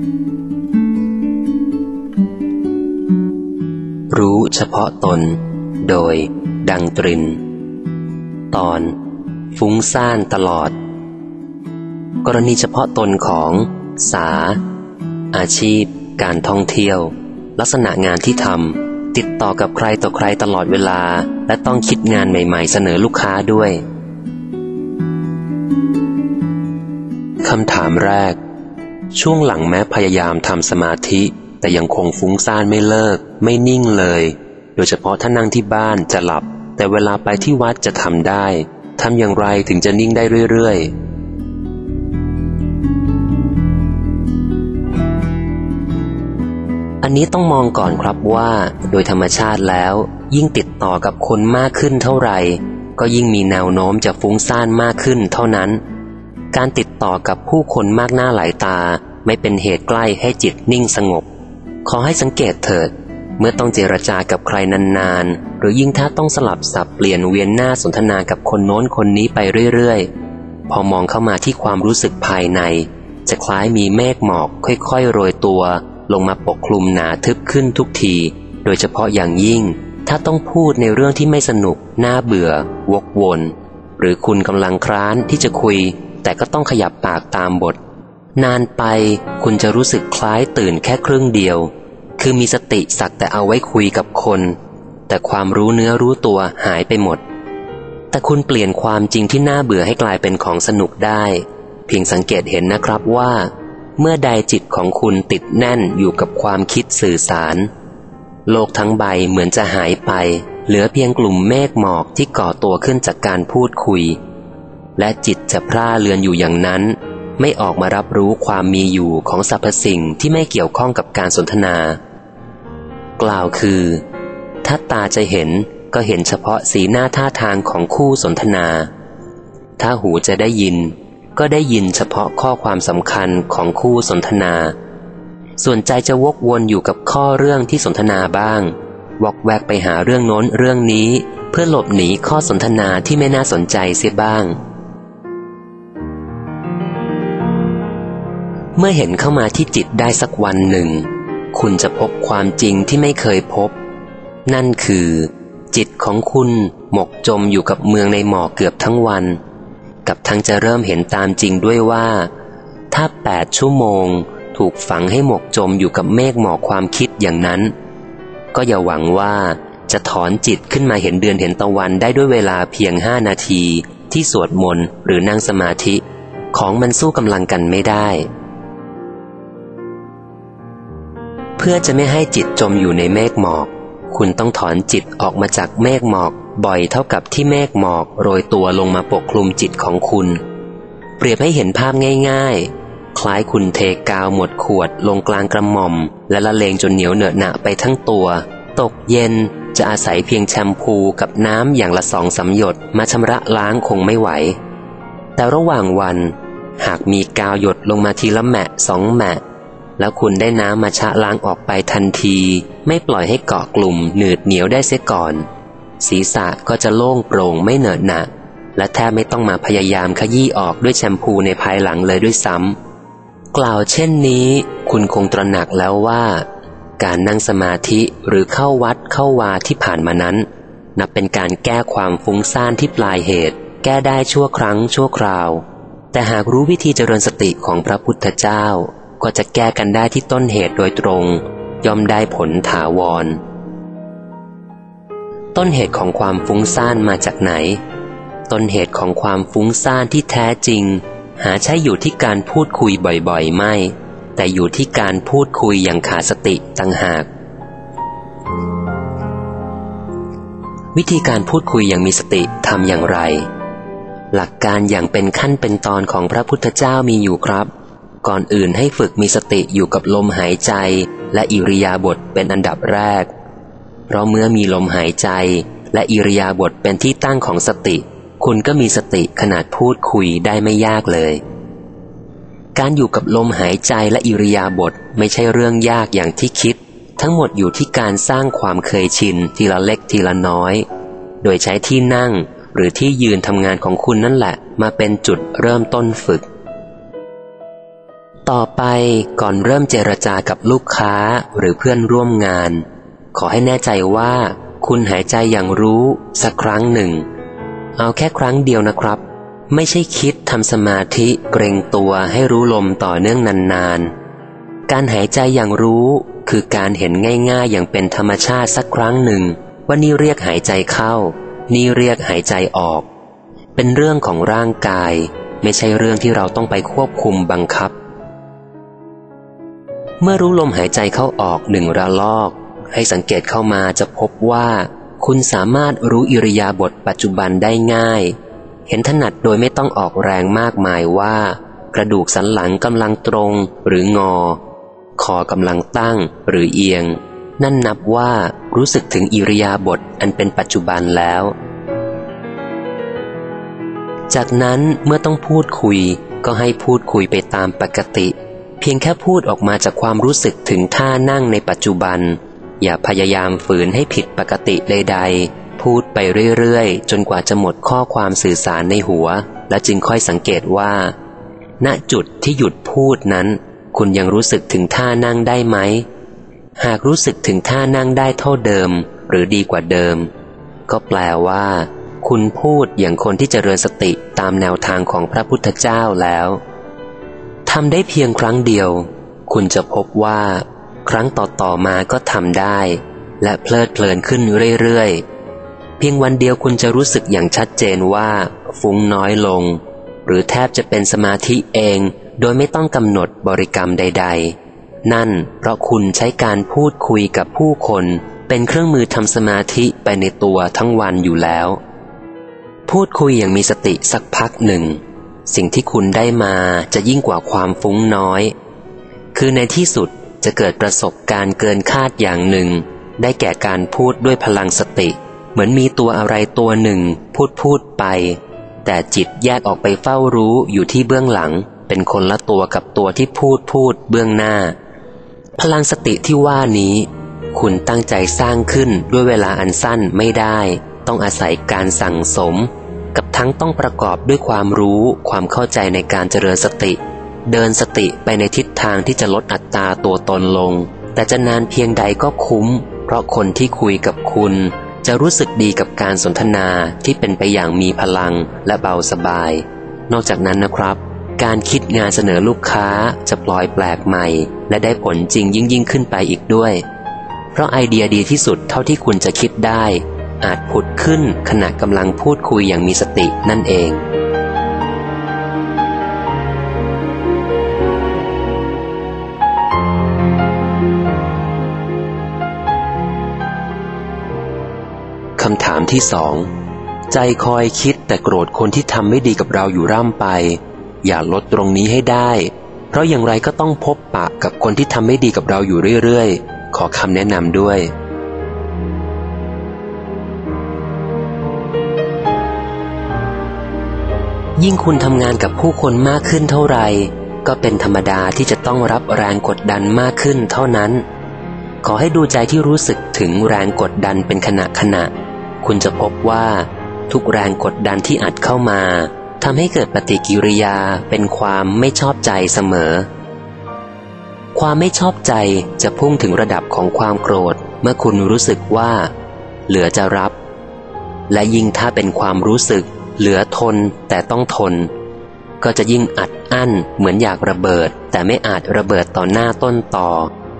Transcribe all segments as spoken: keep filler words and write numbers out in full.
รู้เฉพาะตนโดยดังตรินตอนฟุ้งซ่านตลอดกรณีเฉพาะตนของสาอาชีพการท่องเที่ยวลักษณะงานที่ทำติดต่อกับใครต่อใครตลอดเวลาและต้องคิดงานใหม่ๆเสนอลูกค้าด้วยคำถามแรกช่วงหลังแม้พยายามทำสมาธิแต่ยังคงฟุ้งซ่านไม่เลิกไม่นิ่งเลยโดยเฉพาะถ้านั่งที่บ้านจะหลับแต่เวลาไปที่วัดจะทำได้ทำอย่างไรถึงจะนิ่งได้เรื่อยๆอันนี้ต้องมองก่อนครับว่าโดยธรรมชาติแล้วยิ่งติดต่อกับคนมากขึ้นเท่าไหร่ก็ยิ่งมีแนวโน้มจะฟุ้งซ่านมากขึ้นเท่านั้นการติดต่อกับผู้คนมากหน้าหลายตาไม่เป็นเหตุใกล้ให้จิตนิ่งสงบขอให้สังเกตเถิดเมื่อต้องเจรจากับใครนานๆหรือยิ่งถ้าต้องสลับสับเปลี่ยนเวียนหน้าสนทนากับคนโน้นคนนี้ไปเรื่อยๆพอมองเข้ามาที่ความรู้สึกภายในจะคล้ายมีเมฆหมอกค่อยๆโรยตัวลงมาปกคลุมหนาทึบขึ้นทุกทีโดยเฉพาะอย่างยิ่งถ้าต้องพูดในเรื่องที่ไม่สนุกน่าเบื่อวกวนหรือคุณกำลังคร้านที่จะคุยแต่ก็ต้องขยับปากตามบทนานไปคุณจะรู้สึกคล้ายตื่นแค่ครึ่งเดียวคือมีสติสักแต่เอาไว้คุยกับคนแต่ความรู้เนื้อรู้ตัวหายไปหมดแต่คุณเปลี่ยนความจริงที่น่าเบื่อให้กลายเป็นของสนุกได้เพียงสังเกตเห็นนะครับว่าเมื่อใดจิตของคุณติดแน่นอยู่กับความคิดสื่อสารโลกทั้งใบเหมือนจะหายไปเหลือเพียงกลุ่มเมฆหมอกที่ก่อตัวขึ้นจากการพูดคุยและจิตจะพร่าเลือนอยู่อย่างนั้นไม่ออกมารับรู้ความมีอยู่ของสรรพสิ่งที่ไม่เกี่ยวข้องกับการสนทนากล่าวคือถ้าตาจะเห็นก็เห็นเฉพาะสีหน้าท่าทางของคู่สนทนาถ้าหูจะได้ยินก็ได้ยินเฉพาะข้อความสำคัญของคู่สนทนาส่วนใจจะวกวนอยู่กับข้อเรื่องที่สนทนาบ้างวอกแวกไปหาเรื่องโน้นเรื่องนี้เพื่อหลบหนีข้อสนทนาที่ไม่น่าสนใจเสียบ้างเมื่อเห็นเข้ามาที่จิตได้สักวันหนึ่งคุณจะพบความจริงที่ไม่เคยพบนั่นคือจิตของคุณหมกจมอยู่กับเมืองในหมอกเกือบทั้งวันกับทั้งจะเริ่มเห็นตามจริงด้วยว่าถ้าแปดชั่วโมงถูกฝังให้หมกจมอยู่กับเมฆหมอกความคิดอย่างนั้นก็อย่าหวังว่าจะถอนจิตขึ้นมาเห็นเดือนเห็นตะวันได้ด้วยเวลาเพียงห้านาทีที่สวดมนต์หรือนั่งสมาธิของมันสู้กำลังกันไม่ได้เพื่อจะไม่ให้จิตจมอยู่ในเมฆหมอกคุณต้องถอนจิตออกมาจากเมฆหมอกบ่อยเท่ากับที่เมฆหมอกโรยตัวลงมาปกคลุมจิตของคุณเปรียบให้เห็นภาพง่ายๆคล้ายคุณเทกาวหมดขวดลงกลางกระหม่อมและละเลงจนเหนียวเหนอะหนะไปทั้งตัวตกเย็นจะอาศัยเพียงแชมพูกับน้ำอย่างละสองสามหยดมาชำระล้างคงไม่ไหวแต่ระหว่างวันหากมีกาวหยดลงมาทีละแมะสองแมะแล้วคุณได้น้ำมาชะล้างออกไปทันทีไม่ปล่อยให้เกาะกลุ่มหนืดเหนียวได้เสียก่อนศีรษะก็จะโล่งโปร่งไม่เหนอะหนะและแทบไม่ต้องมาพยายามขยี้ออกด้วยแชมพูในภายหลังเลยด้วยซ้ำกล่าวเช่นนี้คุณคงตระหนักแล้วว่าการนั่งสมาธิหรือเข้าวัดเข้าวาที่ผ่านมานั้นนับเป็นการแก้ความฟุ้งซ่านที่ปลายเหตุแก้ได้ชั่วครั้งชั่วคราวแต่หากรู้วิธีเจริญสติของพระพุทธเจ้าก็จะแก้กันได้ที่ต้นเหตุโดยตรงย่อมได้ผลถาวรต้นเหตุของความฟุ้งซ่านมาจากไหนต้นเหตุของความฟุ้งซ่านที่แท้จริงหาใช่อยู่ที่การพูดคุยบ่อยๆไม่แต่อยู่ที่การพูดคุยอย่างขาดสติต่างหากวิธีการพูดคุยอย่างมีสติทำอย่างไรหลักการอย่างเป็นขั้นเป็นตอนของพระพุทธเจ้ามีอยู่ครับก่อนอื่นให้ฝึกมีสติอยู่กับลมหายใจและอิริยาบถเป็นอันดับแรกเพราะเมื่อมีลมหายใจและอิริยาบถเป็นที่ตั้งของสติคุณก็มีสติขนาดพูดคุยได้ไม่ยากเลยการอยู่กับลมหายใจและอิริยาบถไม่ใช่เรื่องยากอย่างที่คิดทั้งหมดอยู่ที่การสร้างความเคยชินทีละเล็กทีละน้อยโดยใช้ที่นั่งหรือที่ยืนทำงานของคุณนั่นแหละมาเป็นจุดเริ่มต้นฝึกต่อไปก่อนเริ่มเจรจากับลูกค้าหรือเพื่อนร่วมงานขอให้แน่ใจว่าคุณหายใจอย่างรู้สักครั้งหนึ่งเอาแค่ครั้งเดียวนะครับไม่ใช่คิดทำสมาธิเกรงตัวให้รู้ลมต่อเนื่องนานๆการหายใจอย่างรู้คือการเห็นง่ายๆอย่างเป็นธรรมชาติสักครั้งหนึ่งว่านี่เรียกหายใจเข้านี่เรียกหายใจออกเป็นเรื่องของร่างกายไม่ใช่เรื่องที่เราต้องไปควบคุมบังคับเมื่อรู้ลมหายใจเข้าออกหนึ่งระลอกให้สังเกตเข้ามาจะพบว่าคุณสามารถรู้อิริยาบถปัจจุบันได้ง่ายเห็นถนัดโดยไม่ต้องออกแรงมากมายว่ากระดูกสันหลังกำลังตรงหรืองอคอกำลังตั้งหรือเอียงนั่นนับว่ารู้สึกถึงอิริยาบถอันเป็นปัจจุบันแล้วจากนั้นเมื่อต้องพูดคุยก็ให้พูดคุยไปตามปกติเพียงแค่พูดออกมาจากความรู้สึกถึงท่านั่งในปัจจุบันอย่าพยายามฝืนให้ผิดปกติใดๆพูดไปเรื่อยๆจนกว่าจะหมดข้อความสื่อสารในหัวและจึงค่อยสังเกตว่าณจุดที่หยุดพูดนั้นคุณยังรู้สึกถึงท่านั่งได้ไหมหากรู้สึกถึงท่านั่งได้เท่าเดิมหรือดีกว่าเดิมก็แปลว่าคุณพูดอย่างคนที่เจริญสติตามแนวทางของพระพุทธเจ้าแล้วทำได้เพียงครั้งเดียวคุณจะพบว่าครั้งต่อๆมาก็ทำได้และเพลิดเพลินขึ้นเรื่อยๆเพียงวันเดียวคุณจะรู้สึกอย่างชัดเจนว่าฟุ้งน้อยลงหรือแทบจะเป็นสมาธิเองโดยไม่ต้องกำหนดบริกรรมใดๆนั่นเพราะคุณใช้การพูดคุยกับผู้คนเป็นเครื่องมือทำสมาธิไปในตัวทั้งวันอยู่แล้วพูดคุยอย่างมีสติสักพักหนึ่งสิ่งที่คุณได้มาจะยิ่งกว่าความฟุ้งน้อยคือในที่สุดจะเกิดประสบการณ์เกินคาดอย่างหนึ่งได้แก่การพูดด้วยพลังสติเหมือนมีตัวอะไรตัวหนึ่งพูดพูดไปแต่จิตแยกออกไปเฝ้ารู้อยู่ที่เบื้องหลังเป็นคนละตัวกับตัวที่พูดพูดเบื้องหน้าพลังสติที่ว่านี้คุณตั้งใจสร้างขึ้นด้วยเวลาอันสั้นไม่ได้ต้องอาศัยการสั่งสมกับทั้งต้องประกอบด้วยความรู้ความเข้าใจในการเจริญสติเดินสติไปในทิศทางที่จะลดอัตราตัวตนลงแต่จะนานเพียงใดก็คุ้มเพราะคนที่คุยกับคุณจะรู้สึกดีกับการสนทนาที่เป็นไปอย่างมีพลังและเบาสบายนอกจากนั้นนะครับการคิดงานเสนอลูกค้าจะปลอยแปลกใหม่และได้ผลจริงยิ่งยิ่งขึ้นไปอีกด้วยเพราะไอเดียดีที่สุดเท่าที่คุณจะคิดได้อาจผุดขึ้นขณะกำลังพูดคุยอย่างมีสตินั่นเองคำถามที่สองใจคอยคิดแต่โกรธคนที่ทำไม่ดีกับเราอยู่ร่ำไปอย่าลดตรงนี้ให้ได้เพราะอย่างไรก็ต้องพบปะกับคนที่ทำไม่ดีกับเราอยู่เรื่อยๆขอคำแนะนำด้วยยิ่งคุณทำงานกับผู้คนมากขึ้นเท่าไหร่ก็เป็นธรรมดาที่จะต้องรับแรงกดดันมากขึ้นเท่านั้นขอให้ดูใจที่รู้สึกถึงแรงกดดันเป็นขณะขณะคุณจะพบว่าทุกแรงกดดันที่อัดเข้ามาทำให้เกิดปฏิกิริยาเป็นความไม่ชอบใจเสมอความไม่ชอบใจจะพุ่งถึงระดับของความโกรธเมื่อคุณรู้สึกว่าเหลือจะรับและยิ่งถ้าเป็นความรู้สึกเหลือทนแต่ต้องทนก็จะยิ่งอัดอั้นเหมือนอยากระเบิดแต่ไม่อาจระเบิดต่อหน้าต้นตอ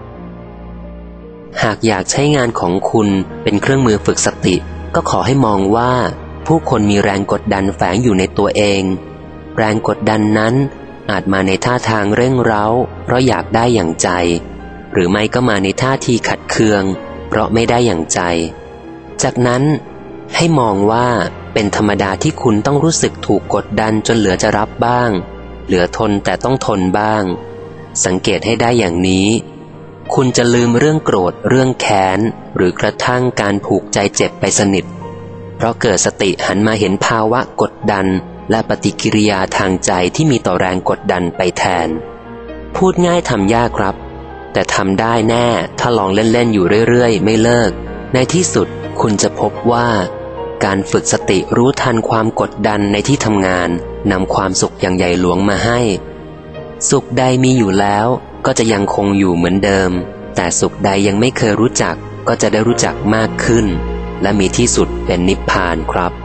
หากอยากใช้งานของคุณเป็นเครื่องมือฝึกสติก็ขอให้มองว่าผู้คนมีแรงกดดันแฝงอยู่ในตัวเองแรงกดดันนั้นอาจมาในท่าทางเร่งเร้าเพราะอยากได้อย่างใจหรือไม่ก็มาในท่าทีขัดเคืองเพราะไม่ได้อย่างใจจากนั้นให้มองว่าเป็นธรรมดาที่คุณต้องรู้สึกถูกกดดันจนเหลือจะรับบ้างเหลือทนแต่ต้องทนบ้างสังเกตให้ได้อย่างนี้คุณจะลืมเรื่องโกรธเรื่องแค้นหรือกระทั่งการผูกใจเจ็บไปสนิทเพราะเกิดสติหันมาเห็นภาวะกดดันและปฏิกิริยาทางใจที่มีต่อแรงกดดันไปแทนพูดง่ายทำยากครับแต่ทำได้แน่ถ้าลองเล่นๆอยู่เรื่อยๆไม่เลิกในที่สุดคุณจะพบว่าการฝึกสติรู้ทันความกดดันในที่ทำงานนำความสุขอย่างใหญ่หลวงมาให้สุขใดมีอยู่แล้วก็จะยังคงอยู่เหมือนเดิมแต่สุขใดยังไม่เคยรู้จักก็จะได้รู้จักมากขึ้นและมีที่สุดเป็นนิพพานครับ